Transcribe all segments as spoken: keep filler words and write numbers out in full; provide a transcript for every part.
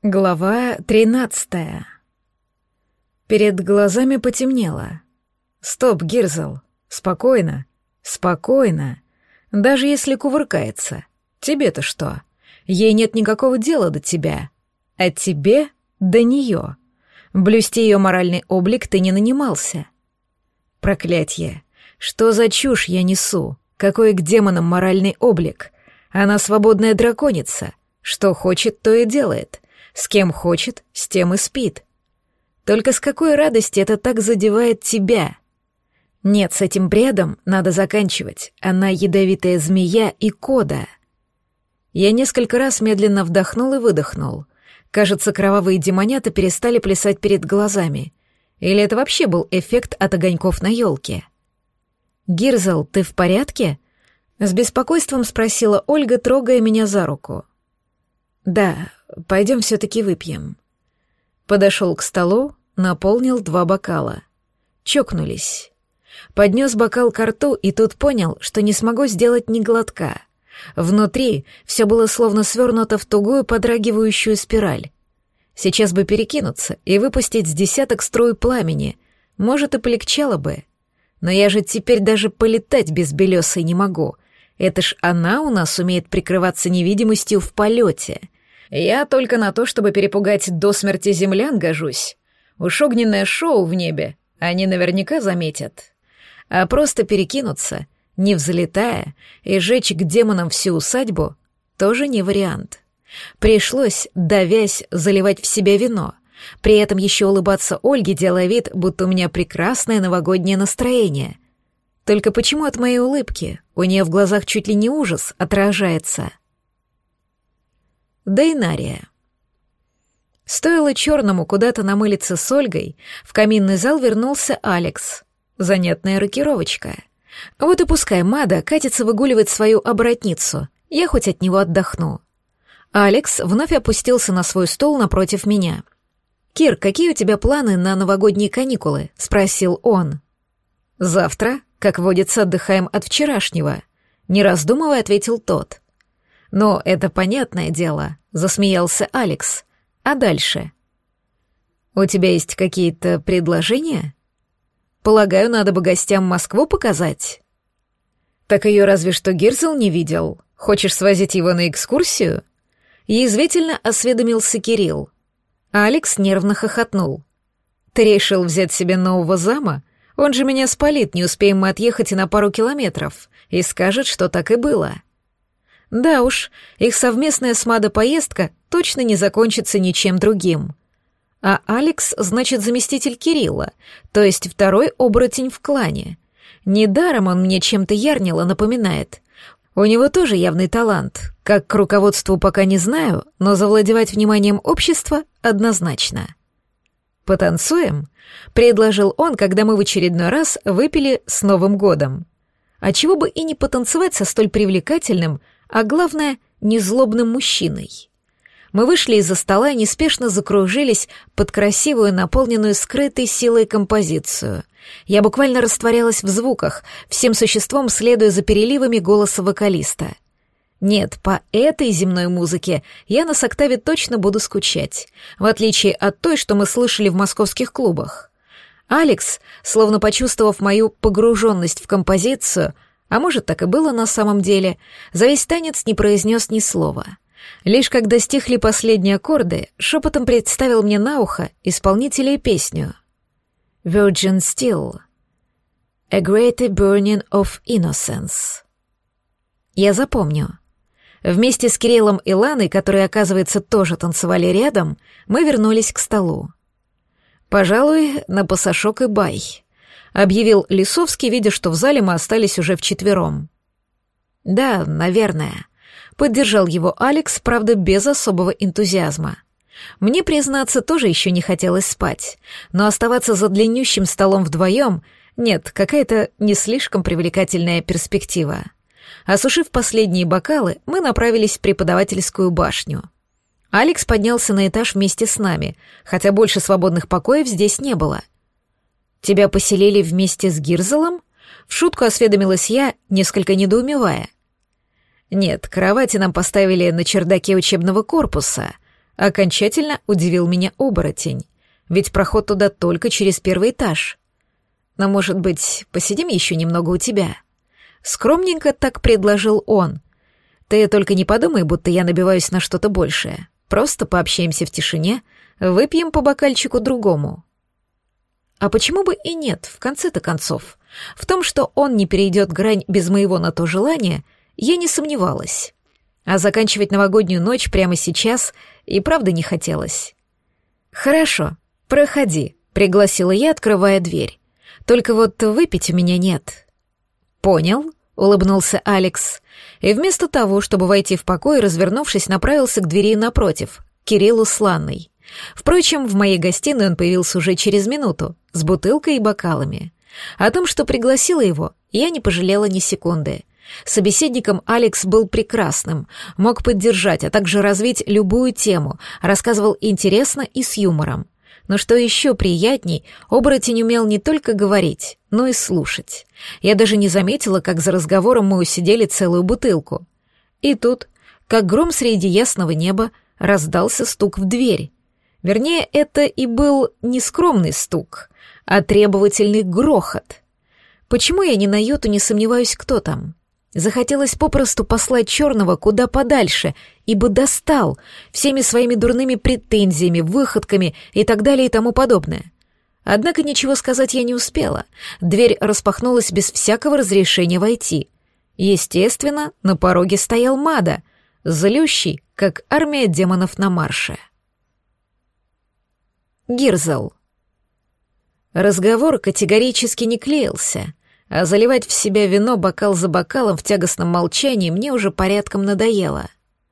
Глава тринадцатая. Перед глазами потемнело. Стоп, Гирзл, спокойно, спокойно. Даже если кувыркается. Тебе-то что? Ей нет никакого дела до тебя. А тебе до нее. Блюсти ее моральный облик ты не нанимался. Проклятье. Что за чушь я несу? Какой к демонам моральный облик? Она свободная драконица. Что хочет, то и делает. С кем хочет, с тем и спит. Только с какой радости это так задевает тебя? Нет, с этим бредом надо заканчивать. Она ядовитая змея и кода. Я несколько раз медленно вдохнул и выдохнул. Кажется, кровавые демонята перестали плясать перед глазами. Или это вообще был эффект от огоньков на елке? «Гирзл, ты в порядке?» С беспокойством спросила Ольга, трогая меня за руку. «Да, пойдем все-таки выпьем». Подошел к столу, наполнил два бокала. Чокнулись. Поднес бокал ко рту и тут понял, что не смогу сделать ни глотка. Внутри все было словно свернуто в тугую подрагивающую спираль. Сейчас бы перекинуться и выпустить с десяток струй пламени, может, и полегчало бы. Но я же теперь даже полетать без белесой не могу. Это ж она у нас умеет прикрываться невидимостью в полете. Я только на то, чтобы перепугать до смерти землян, гожусь. Уж огненное шоу в небе они наверняка заметят. А просто перекинуться, не взлетая, и жечь к демонам всю усадьбу, тоже не вариант. Пришлось, давясь, заливать в себя вино, при этом еще улыбаться Ольге, делая вид, будто у меня прекрасное новогоднее настроение. Только почему от моей улыбки у нее в глазах чуть ли не ужас отражается? Дейнария. Стоило черному куда-то намылиться с Ольгой, в каминный зал вернулся Алекс. Занятная рокировочка. Вот и пускай Мада катится выгуливать свою оборотницу, я хоть от него отдохну. Алекс вновь опустился на свой стол напротив меня. «Кир, какие у тебя планы на новогодние каникулы?» — спросил он. «Завтра, как водится, отдыхаем от вчерашнего», — не раздумывая ответил тот. «Но это понятное дело», — засмеялся Алекс. «А дальше?» «У тебя есть какие-то предложения?» «Полагаю, надо бы гостям Москву показать». «Так ее разве что Гирзл не видел. Хочешь свозить его на экскурсию?» Язвительно осведомился Кирилл. Алекс нервно хохотнул. «Ты решил взять себе нового зама? Он же меня спалит, не успеем мы отъехать и на пару километров, и скажет, что так и было». Да уж, их совместная с Мадо поездка точно не закончится ничем другим. А Алекс, значит, заместитель Кирилла, то есть второй оборотень в клане. Недаром он мне чем-то Ярнила напоминает. У него тоже явный талант. Как к руководству пока не знаю, но завладевать вниманием общества однозначно. «Потанцуем?» — предложил он, когда мы в очередной раз выпили с Новым годом. А чего бы и не потанцевать со столь привлекательным, а главное, незлобным мужчиной. Мы вышли из-за стола и неспешно закружились под красивую, наполненную скрытой силой композицию. Я буквально растворялась в звуках, всем существом следуя за переливами голоса вокалиста. Нет, по этой земной музыке я на соктаве точно буду скучать, в отличие от той, что мы слышали в московских клубах. Алекс, словно почувствовав мою погруженность в композицию, а может, так и было на самом деле, за весь танец не произнес ни слова. Лишь когда стихли последние аккорды, шепотом представил мне на ухо исполнителя и песню. «Virgin Still. A Greater Burning of Innocence». Я запомню. Вместе с Кириллом и Ланой, которые, оказывается, тоже танцевали рядом, мы вернулись к столу. «Пожалуй, на пасашок и бай», — объявил Лисовский, видя, что в зале мы остались уже вчетвером. «Да, наверное», — поддержал его Алекс, правда, без особого энтузиазма. Мне, признаться, тоже еще не хотелось спать, но оставаться за длиннющим столом вдвоем — нет, какая-то не слишком привлекательная перспектива. Осушив последние бокалы, мы направились в преподавательскую башню. Алекс поднялся на этаж вместе с нами, хотя больше свободных покоев здесь не было. «Тебя поселили вместе с Гирзлом?» — в шутку осведомилась я, несколько недоумевая. «Нет, кровати нам поставили на чердаке учебного корпуса», Окончательно удивил меня оборотень, ведь проход туда только через первый этаж. Но, может быть, посидим еще немного у тебя? Скромненько так предложил он. Ты только не подумай, будто я набиваюсь на что-то большее. Просто пообщаемся в тишине, выпьем по бокальчику другому. А почему бы и нет, в конце-то концов? В том, что он не перейдет грань без моего на то желания, я не сомневалась. А заканчивать новогоднюю ночь прямо сейчас и правда не хотелось. «Хорошо, проходи», — пригласила я, открывая дверь. «Только вот выпить у меня нет». «Понял», — улыбнулся Алекс, и вместо того, чтобы войти в покой, развернувшись, направился к двери напротив, к Кириллу с Ланной. Впрочем, в моей гостиной он появился уже через минуту, с бутылкой и бокалами. О том, что пригласила его, я не пожалела ни секунды. Собеседником Алекс был прекрасным, мог поддержать, а также развить любую тему, рассказывал интересно и с юмором. Но что еще приятней, оборотень умел не только говорить, но и слушать. Я даже не заметила, как за разговором мы усидели целую бутылку. И тут, как гром среди ясного неба, раздался стук в дверь. Вернее, это и был не скромный стук, а требовательный грохот. Почему я ни на йоту не сомневаюсь, кто там? Захотелось попросту послать черного куда подальше, ибо достал всеми своими дурными претензиями, выходками и так далее и тому подобное. Однако ничего сказать я не успела. Дверь распахнулась без всякого разрешения войти. Естественно, на пороге стоял Мада, злющий, как армия демонов на марше. Гирзл. Разговор категорически не клеился, а заливать в себя вино бокал за бокалом в тягостном молчании мне уже порядком надоело.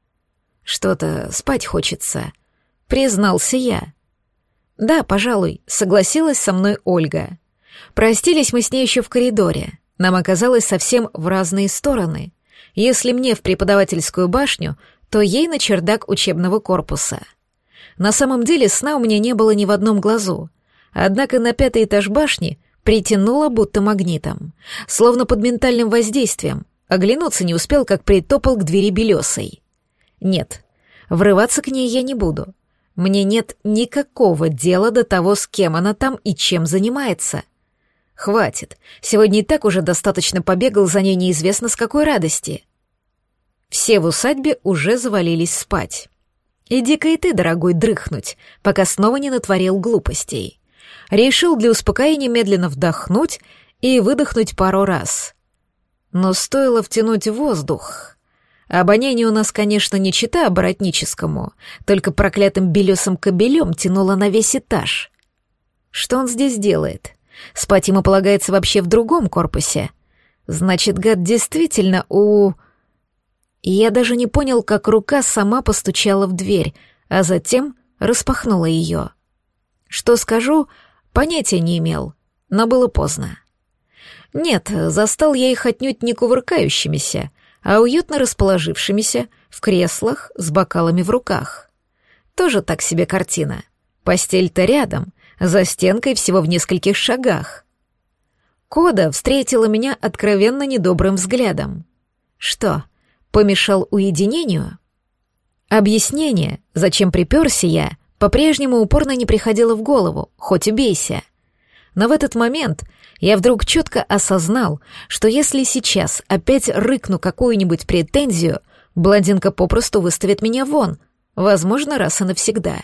«Что-то спать хочется», — признался я. «Да, пожалуй», — согласилась со мной Ольга. Простились мы с ней еще в коридоре. Нам оказалось совсем в разные стороны. Если мне в преподавательскую башню, то ей на чердак учебного корпуса. На самом деле сна у меня не было ни в одном глазу. Однако на пятый этаж башни притянуло будто магнитом, словно под ментальным воздействием. Оглянуться не успел, как притопал к двери белесой. Нет, врываться к ней я не буду. Мне нет никакого дела до того, с кем она там и чем занимается. Хватит, сегодня и так уже достаточно побегал за ней неизвестно с какой радости. Все в усадьбе уже завалились спать. Иди-ка и ты, дорогой, дрыхнуть, пока снова не натворил глупостей. Решил для успокоения медленно вдохнуть и выдохнуть пару раз. Но стоило втянуть воздух. Обоняние у нас, конечно, не чета оборотническому, только проклятым белесым кобелем тянуло на весь этаж. Что он здесь делает? Спать ему полагается вообще в другом корпусе. Значит, гад действительно у... И я даже не понял, как рука сама постучала в дверь, а затем распахнула ее. Что скажу, понятия не имел, но было поздно. Нет, застал я их отнюдь не кувыркающимися, а уютно расположившимися в креслах с бокалами в руках. Тоже так себе картина. Постель-то рядом, за стенкой всего в нескольких шагах. Кода встретила меня откровенно недобрым взглядом. Что, помешал уединению? Объяснение, зачем приперся я, по-прежнему упорно не приходило в голову, хоть убейся. Но в этот момент я вдруг четко осознал, что если сейчас опять рыкну какую-нибудь претензию, блондинка попросту выставит меня вон, возможно, раз и навсегда.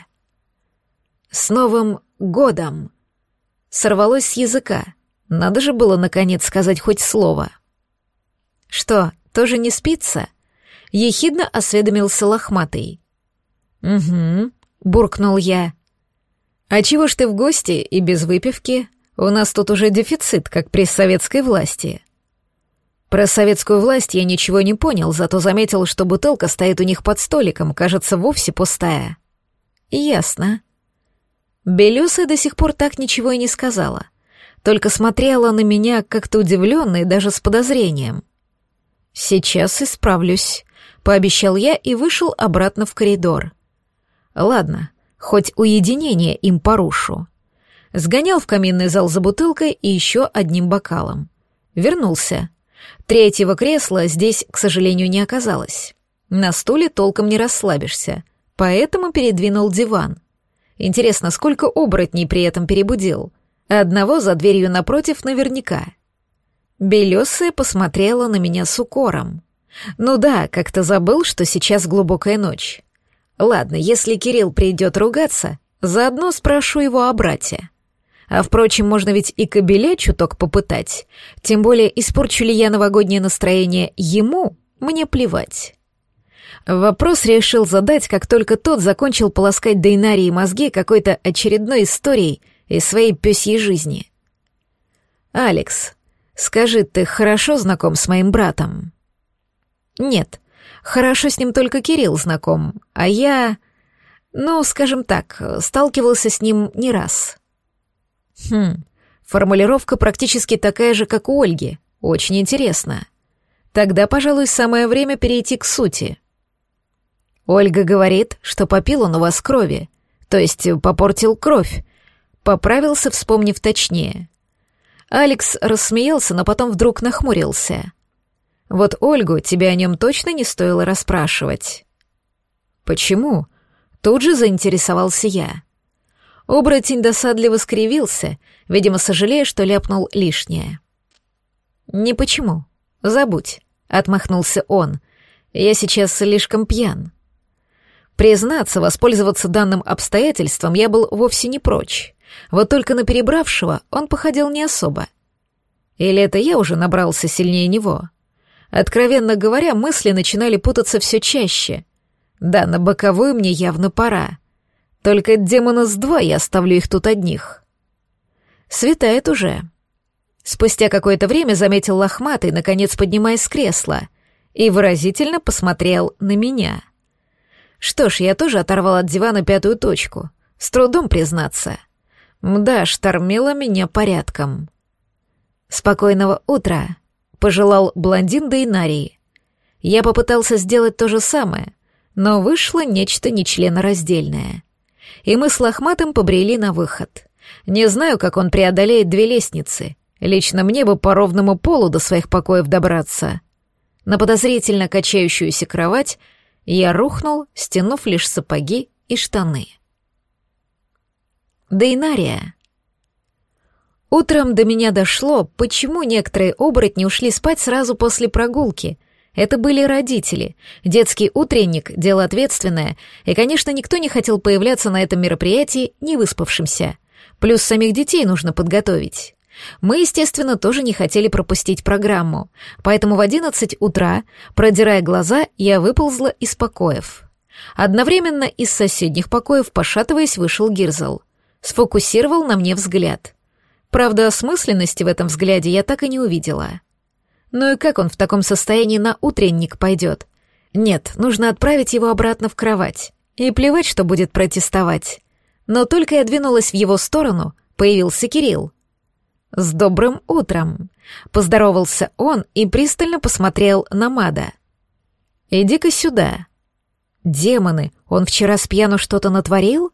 «С Новым годом!» Сорвалось с языка. Надо же было, наконец, сказать хоть слово. «Что, тоже не спится?» Ехидно осведомился лохматый. «Угу», — буркнул я. «А чего ж ты в гости и без выпивки? У нас тут уже дефицит, как при советской власти». Про советскую власть я ничего не понял, зато заметил, что бутылка стоит у них под столиком, кажется, вовсе пустая. «Ясно». Белёсая до сих пор так ничего и не сказала, только смотрела на меня как-то удивленно и даже с подозрением. «Сейчас исправлюсь», — пообещал я и вышел обратно в коридор. «Ладно, хоть уединение им порушу». Сгонял в каминный зал за бутылкой и еще одним бокалом. Вернулся. Третьего кресла здесь, к сожалению, не оказалось. На стуле толком не расслабишься. поэтому передвинул диван. Интересно, сколько оборотней при этом перебудил? Одного за дверью напротив наверняка. Белесая посмотрела на меня с укором. Ну да, как-то забыл, что сейчас глубокая ночь. Ладно, если Кирилл придет ругаться, заодно спрошу его о брате. А впрочем, можно ведь и кобеля чуток попытать. Тем более, испорчу ли я новогоднее настроение ему, мне плевать. Вопрос решил задать, как только тот закончил полоскать Дейнарии мозги какой-то очередной историей из своей пёсьей жизни. «Алекс, скажи, ты хорошо знаком с моим братом?» «Нет, хорошо с ним только Кирилл знаком, а я, ну, скажем так, сталкивался с ним не раз». «Хм, формулировка практически такая же, как у Ольги. Очень интересно. Тогда, пожалуй, самое время перейти к сути». «Ольга говорит, что попил он у вас крови, то есть попортил кровь», поправился, вспомнив точнее. Алекс рассмеялся, но потом вдруг нахмурился. «Вот Ольгу тебе о нем точно не стоило расспрашивать». «Почему?» Тут же заинтересовался я. Оборотень досадливо скривился, видимо, сожалея, что ляпнул лишнее. «Не почему. Забудь», — отмахнулся он. «Я сейчас слишком пьян». Признаться, воспользоваться данным обстоятельством я был вовсе не прочь. Вот только на перебравшего он походил не особо. Или это я уже набрался сильнее него? Откровенно говоря, мысли начинали путаться все чаще. Да, на боковую мне явно пора. Только демона с два я оставлю их тут одних. Светает уже. Спустя какое-то время заметил лохматый, наконец поднимаясь с кресла, и выразительно посмотрел на меня. Что ж, я тоже оторвал от дивана пятую точку. С трудом признаться. Мда, штормило меня порядком. «Спокойного утра», — пожелал блондин Дейнарии. Я попытался сделать то же самое, но вышло нечто нечленораздельное. И мы с лохматым побрели на выход. Не знаю, как он преодолеет две лестницы. Лично мне бы по ровному полу до своих покоев добраться. На подозрительно качающуюся кровать я рухнул, стянув лишь сапоги и штаны. Дейнария. Утром до меня дошло, почему некоторые оборотни ушли спать сразу после прогулки. Это были родители. Детский утренник — дело ответственное, и, конечно, никто не хотел появляться на этом мероприятии невыспавшимся. Плюс самих детей нужно подготовить. Мы, естественно, тоже не хотели пропустить программу, поэтому в одиннадцать утра, продирая глаза, я выползла из покоев. Одновременно из соседних покоев, пошатываясь, вышел Гирзл. Сфокусировал на мне взгляд. Правда, осмысленности в этом взгляде я так и не увидела. Ну и как он в таком состоянии на утренник пойдет? Нет, нужно отправить его обратно в кровать. И плевать, что будет протестовать. Но только я двинулась в его сторону, появился Кирилл. «С добрым утром!» — поздоровался он и пристально посмотрел на Мада. «Иди-ка сюда». «Демоны, он вчера с пьяну что-то натворил?»